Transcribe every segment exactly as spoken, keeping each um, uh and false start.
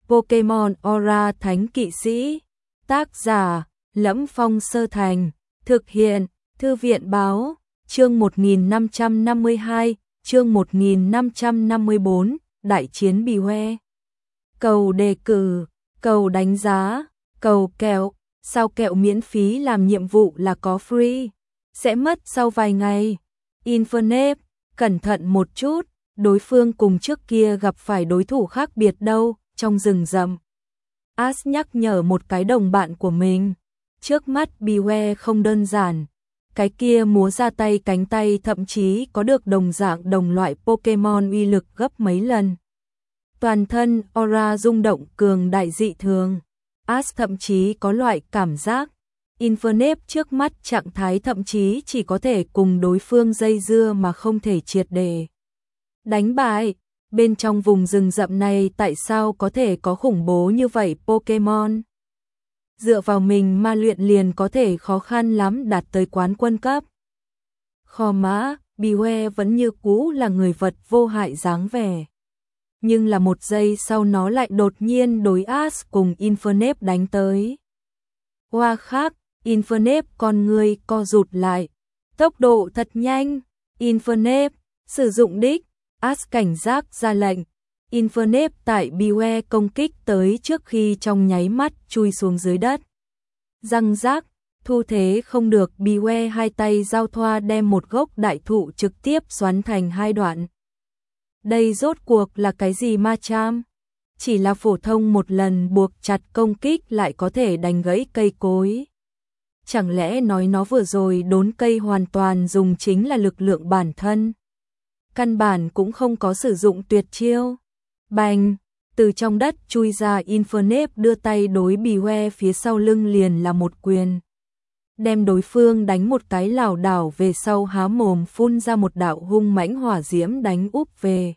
Pokemon Aura Thánh Kỵ Sĩ. Tác giả: Lẫm Phong Sơ Thành. Thực hiện: Thư viện báo. Chương một nghìn năm trăm năm mươi hai, chương một nghìn năm trăm năm mươi bốn, Đại chiến Biwe. Cầu đề cử, cầu đánh giá, cầu kẹo, sao kẹo miễn phí làm nhiệm vụ là có free, sẽ mất sau vài ngày. Infernape, cẩn thận một chút, đối phương cùng trước kia gặp phải đối thủ khác biệt đâu, trong rừng rậm. Ash nhắc nhở một cái đồng bạn của mình, trước mắt Biwe không đơn giản, cái kia múa ra tay cánh tay thậm chí có được đồng dạng đồng loại Pokemon uy lực gấp mấy lần. Toàn thân aura rung động cường đại dị thường, Ash thậm chí có loại cảm giác Infernape trước mắt trạng thái thậm chí chỉ có thể cùng đối phương dây dưa mà không thể triệt để đánh bại. Bên trong vùng rừng rậm này tại sao có thể có khủng bố như vậy Pokemon? Dựa vào mình mà luyện liền có thể khó khăn lắm đạt tới quán quân cấp. Khò mã, Biwe vẫn như cũ là người vật vô hại dáng vẻ. Nhưng là một giây sau nó lại đột nhiên đối Ash cùng Infernape đánh tới. Hoa khác, Infernape con người co rụt lại. Tốc độ thật nhanh. Infernape, sử dụng đích. Ash cảnh giác ra lệnh. Infernape tại Biwe công kích tới trước khi trong nháy mắt chui xuống dưới đất. Răng rác, thu thế không được, Biwe hai tay giao thoa đem một gốc đại thụ trực tiếp xoắn thành hai đoạn. Đây rốt cuộc là cái gì ma cham? Chỉ là phổ thông một lần buộc chặt công kích lại có thể đánh gãy cây cối. Chẳng lẽ nói nó vừa rồi đốn cây hoàn toàn dùng chính là lực lượng bản thân? Căn bản cũng không có sử dụng tuyệt chiêu. Bành, từ trong đất chui ra Infernape đưa tay đối Biwe phía sau lưng liền là một quyền. Đem đối phương đánh một cái lảo đảo về sau, há mồm phun ra một đạo hung mãnh hỏa diễm đánh úp về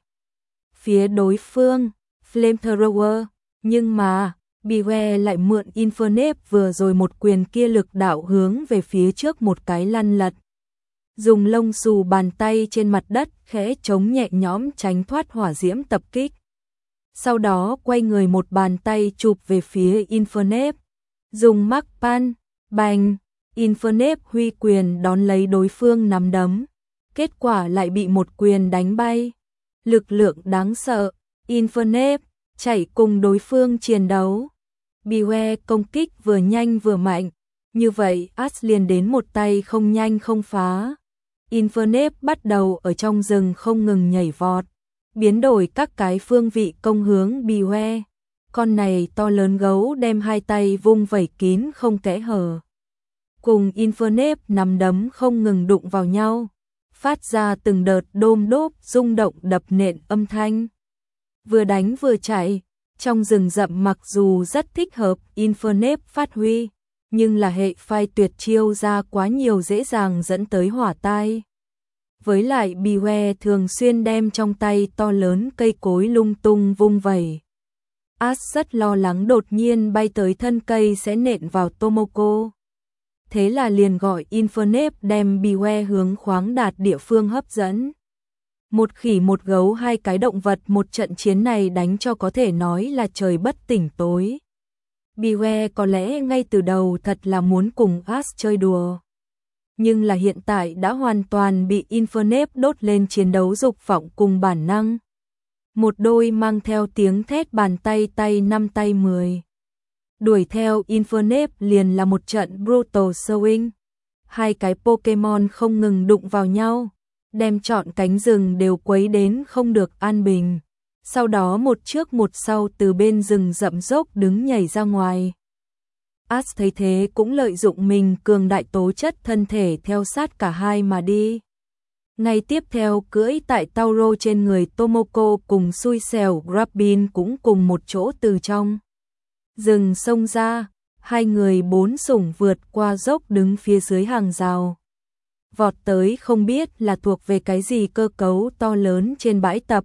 phía đối phương, Flamethrower. Nhưng mà, Biwe lại mượn Infernape vừa rồi một quyền kia lực đạo hướng về phía trước một cái lăn lật. Dùng lông xù bàn tay trên mặt đất khẽ chống nhẹ nhõm tránh thoát hỏa diễm tập kích. Sau đó quay người một bàn tay chụp về phía Infernape. Dùng mắc pan, bành, Infernape huy quyền đón lấy đối phương nắm đấm. Kết quả lại bị một quyền đánh bay. Lực lượng đáng sợ, Infernape chạy cùng đối phương chiến đấu. Biwe công kích vừa nhanh vừa mạnh. Như vậy Ash liền đến một tay không nhanh không phá. Infernape bắt đầu ở trong rừng không ngừng nhảy vọt, biến đổi các cái phương vị công hướng Biwe. Con này to lớn gấu đem hai tay vung vẩy kín không kẽ hở. Cùng Infernape nắm đấm không ngừng đụng vào nhau, phát ra từng đợt đôm đốp rung động đập nện âm thanh. Vừa đánh vừa chạy, trong rừng rậm mặc dù rất thích hợp Infernape phát huy, nhưng là hệ phai tuyệt chiêu ra quá nhiều dễ dàng dẫn tới hỏa tai. Với lại Biwe thường xuyên đem trong tay to lớn cây cối lung tung vung vẩy. Ash rất lo lắng đột nhiên bay tới thân cây sẽ nện vào Tomoko. Thế là liền gọi Infernape đem Biwe hướng khoáng đạt địa phương hấp dẫn. Một khỉ một gấu, hai cái động vật, một trận chiến này đánh cho có thể nói là trời bất tỉnh tối. Biwe có lẽ ngay từ đầu thật là muốn cùng Ash chơi đùa. Nhưng là hiện tại đã hoàn toàn bị Infernape đốt lên chiến đấu dục vọng cùng bản năng. Một đôi mang theo tiếng thét bàn tay tay năm tay mười. Đuổi theo Infernape liền là một trận brutal swing. Hai cái Pokemon không ngừng đụng vào nhau, đem trọn cánh rừng đều quấy đến không được an bình. Sau đó một trước một sau từ bên rừng rậm dốc đứng nhảy ra ngoài. Ash thấy thế cũng lợi dụng mình cường đại tố chất thân thể theo sát cả hai mà đi. Ngay tiếp theo cưỡi tại Tauro trên người Tomoko cùng xui xẻo Grappin cũng cùng một chỗ từ trong rừng xông ra. Hai người bốn sủng vượt qua dốc đứng phía dưới hàng rào. Vọt tới không biết là thuộc về cái gì cơ cấu to lớn trên bãi tập.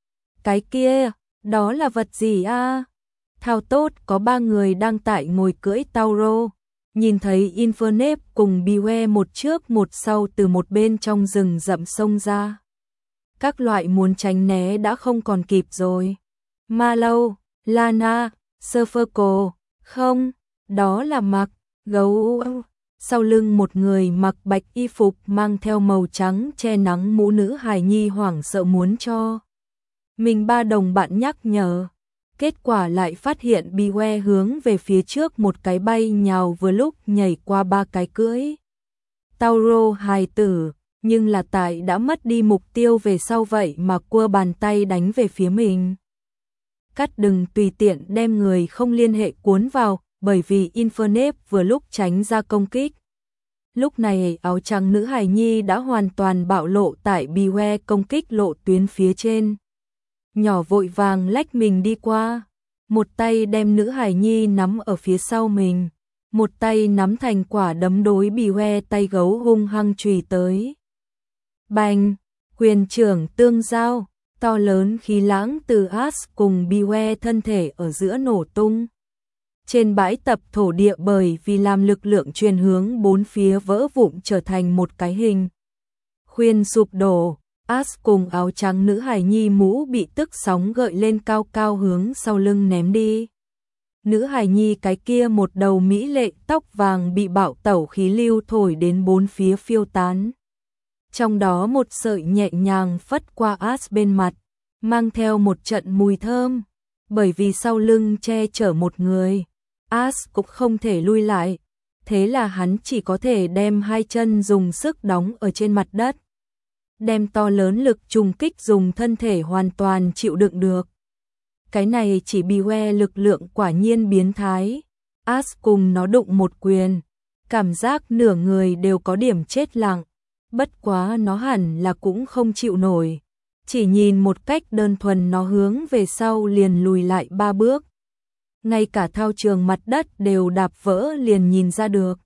Cái kia, đó là vật gì a? À? Thao tốt có ba người đang tại ngồi cưỡi Tauro, nhìn thấy Infernape cùng Biwe một trước một sau từ một bên trong rừng rậm xông ra. Các loại muốn tránh né đã không còn kịp rồi. Ma lâu, Lana, Surferco, không, đó là mặc, gấu. Sau lưng một người mặc bạch y phục mang theo màu trắng che nắng mũ nữ hài nhi hoảng sợ muốn cho mình ba đồng bạn nhắc nhở. Kết quả lại phát hiện Beware hướng về phía trước một cái bay nhào vừa lúc nhảy qua ba cái cưỡi Tauro hài tử, nhưng là tại đã mất đi mục tiêu về sau vậy mà cua bàn tay đánh về phía mình. Cắt đừng tùy tiện đem người không liên hệ cuốn vào, bởi vì Infernape vừa lúc tránh ra công kích. Lúc này áo trắng nữ hài nhi đã hoàn toàn bạo lộ tại Beware công kích lộ tuyến phía trên. Nhỏ vội vàng lách mình đi qua, một tay đem nữ hài nhi nắm ở phía sau mình, một tay nắm thành quả đấm đối Beware tay gấu hung hăng chùy tới. Bành, quyền trưởng tương giao, to lớn khí lãng từ Ash cùng Beware thân thể ở giữa nổ tung. Trên bãi tập thổ địa bởi vì làm lực lượng truyền hướng bốn phía vỡ vụn trở thành một cái hình khuyên sụp đổ. Ash cùng áo trắng nữ hài nhi mũ bị tức sóng gợi lên cao cao hướng sau lưng ném đi. Nữ hài nhi cái kia một đầu mỹ lệ tóc vàng bị bạo tẩu khí lưu thổi đến bốn phía phiêu tán. Trong đó một sợi nhẹ nhàng phất qua Ash bên mặt, mang theo một trận mùi thơm. Bởi vì sau lưng che chở một người, Ash cũng không thể lui lại, thế là hắn chỉ có thể đem hai chân dùng sức đóng ở trên mặt đất. Đem to lớn lực trùng kích dùng thân thể hoàn toàn chịu đựng được. Cái này chỉ Beware lực lượng quả nhiên biến thái. Ash cùng nó đụng một quyền, cảm giác nửa người đều có điểm chết lặng. Bất quá nó hẳn là cũng không chịu nổi. Chỉ nhìn một cách đơn thuần nó hướng về sau liền lùi lại ba bước. Ngay cả thao trường mặt đất đều đạp vỡ liền nhìn ra được.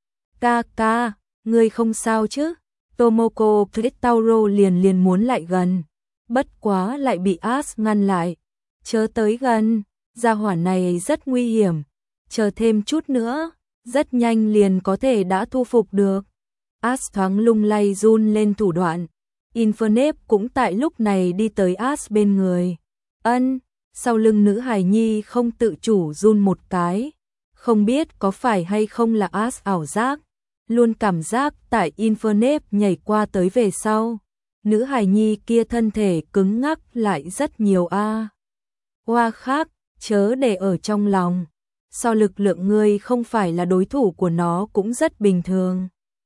Ca ca, ngươi không sao chứ? Tomoko Tauro liền liền muốn lại gần. Bất quá lại bị Ash ngăn lại. Chớ tới gần, gia hỏa này rất nguy hiểm. Chờ thêm chút nữa, rất nhanh liền có thể đã thu phục được. Ash thoáng lung lay run lên thủ đoạn. Infernape cũng tại lúc này đi tới Ash bên người. Ân, sau lưng nữ hài nhi không tự chủ run một cái. Không biết có phải hay không là Ash ảo giác. Luôn cảm giác tại Infernape nhảy qua tới về sau. Nữ hài nhi kia thân thể cứng ngắc lại rất nhiều a. Hoa khác, chớ để ở trong lòng. So lực lượng ngươi không phải là đối thủ của nó cũng rất bình thường.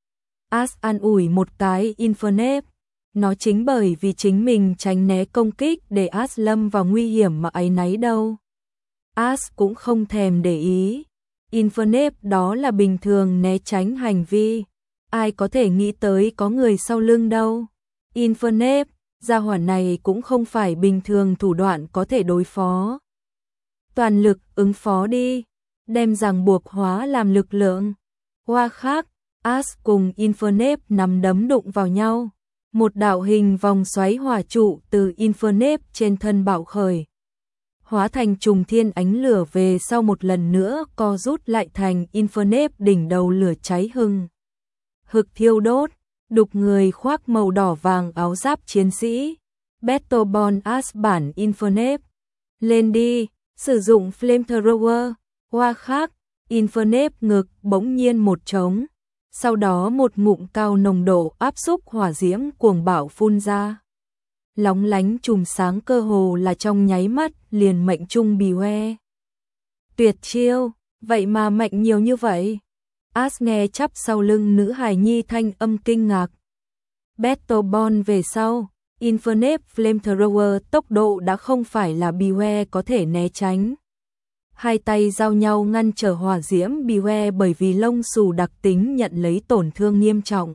Ash an ủi một cái Infernape. Nó chính bởi vì chính mình tránh né công kích để Ash lâm vào nguy hiểm mà áy náy đâu. Ash cũng không thèm để ý. Infernape đó là bình thường né tránh hành vi. Ai có thể nghĩ tới có người sau lưng đâu. Infernape, gia hỏa này cũng không phải bình thường thủ đoạn có thể đối phó. Toàn lực ứng phó đi. Đem ràng buộc hóa làm lực lượng. Hoa khác, Ash cùng Infernape nắm đấm đụng vào nhau. Một đạo hình vòng xoáy hỏa trụ từ Infernape trên thân bạo khởi. Hóa thành trùng thiên ánh lửa về sau một lần nữa co rút lại thành Infernape đỉnh đầu lửa cháy hừng. Hực thiêu đốt, đục người khoác màu đỏ vàng áo giáp chiến sĩ. Battleborn Ash bản Infernape. Lên đi, sử dụng Flamethrower. Hoa khác, Infernape ngực bỗng nhiên một trống. Sau đó một ngụm cao nồng độ áp xúc hỏa diễm cuồng bạo phun ra. Lóng lánh chùm sáng cơ hồ là trong nháy mắt liền mệnh trung Beware. Tuyệt chiêu, vậy mà mạnh nhiều như vậy. Ash nghe chắp sau lưng nữ hài nhi thanh âm kinh ngạc. Battleborn về sau, Infernape Flamethrower tốc độ đã không phải là Beware có thể né tránh. Hai tay giao nhau ngăn trở hỏa diễm Beware bởi vì lông xù đặc tính nhận lấy tổn thương nghiêm trọng.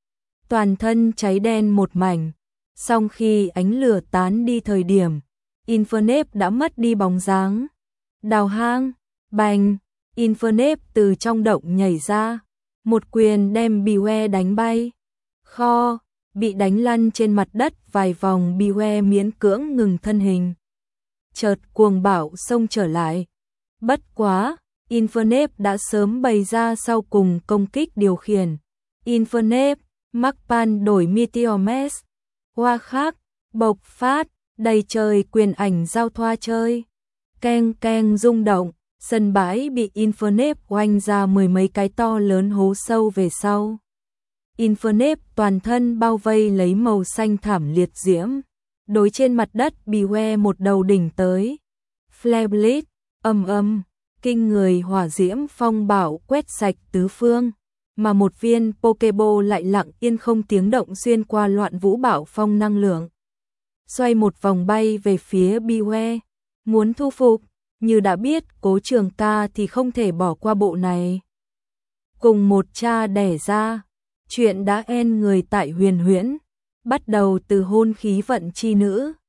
Toàn thân cháy đen một mảnh. Song khi ánh lửa tán đi thời điểm, Infernape đã mất đi bóng dáng. Đào hang, bành, Infernape từ trong động nhảy ra, một quyền đem Beware đánh bay. Kho, bị đánh lăn trên mặt đất vài vòng Beware miễn cưỡng ngừng thân hình. Chợt cuồng bạo xông trở lại. Bất quá, Infernape đã sớm bày ra sau cùng công kích điều khiển. Infernape, Magpan đổi Meteor Mash. Hoa khác, bộc phát, đầy trời quyền ảnh giao thoa chơi. Keng keng rung động, sân bãi bị Infernape oanh ra mười mấy cái to lớn hố sâu về sau. Infernape toàn thân bao vây lấy màu xanh thảm liệt diễm. Đối trên mặt đất Beware một đầu đỉnh tới. Flare Blade, ầm ầm, kinh người hỏa diễm phong bạo quét sạch tứ phương. Mà một viên Pokeball lại lặng yên không tiếng động xuyên qua loạn vũ bạo phong năng lượng. Xoay một vòng bay về phía Beware. Muốn thu phục, như đã biết Cố Trường Ca thì không thể bỏ qua bộ này. Cùng một cha đẻ ra, chuyện đã end người tại Huyền Huyễn, bắt đầu từ hôn khí vận chi nữ.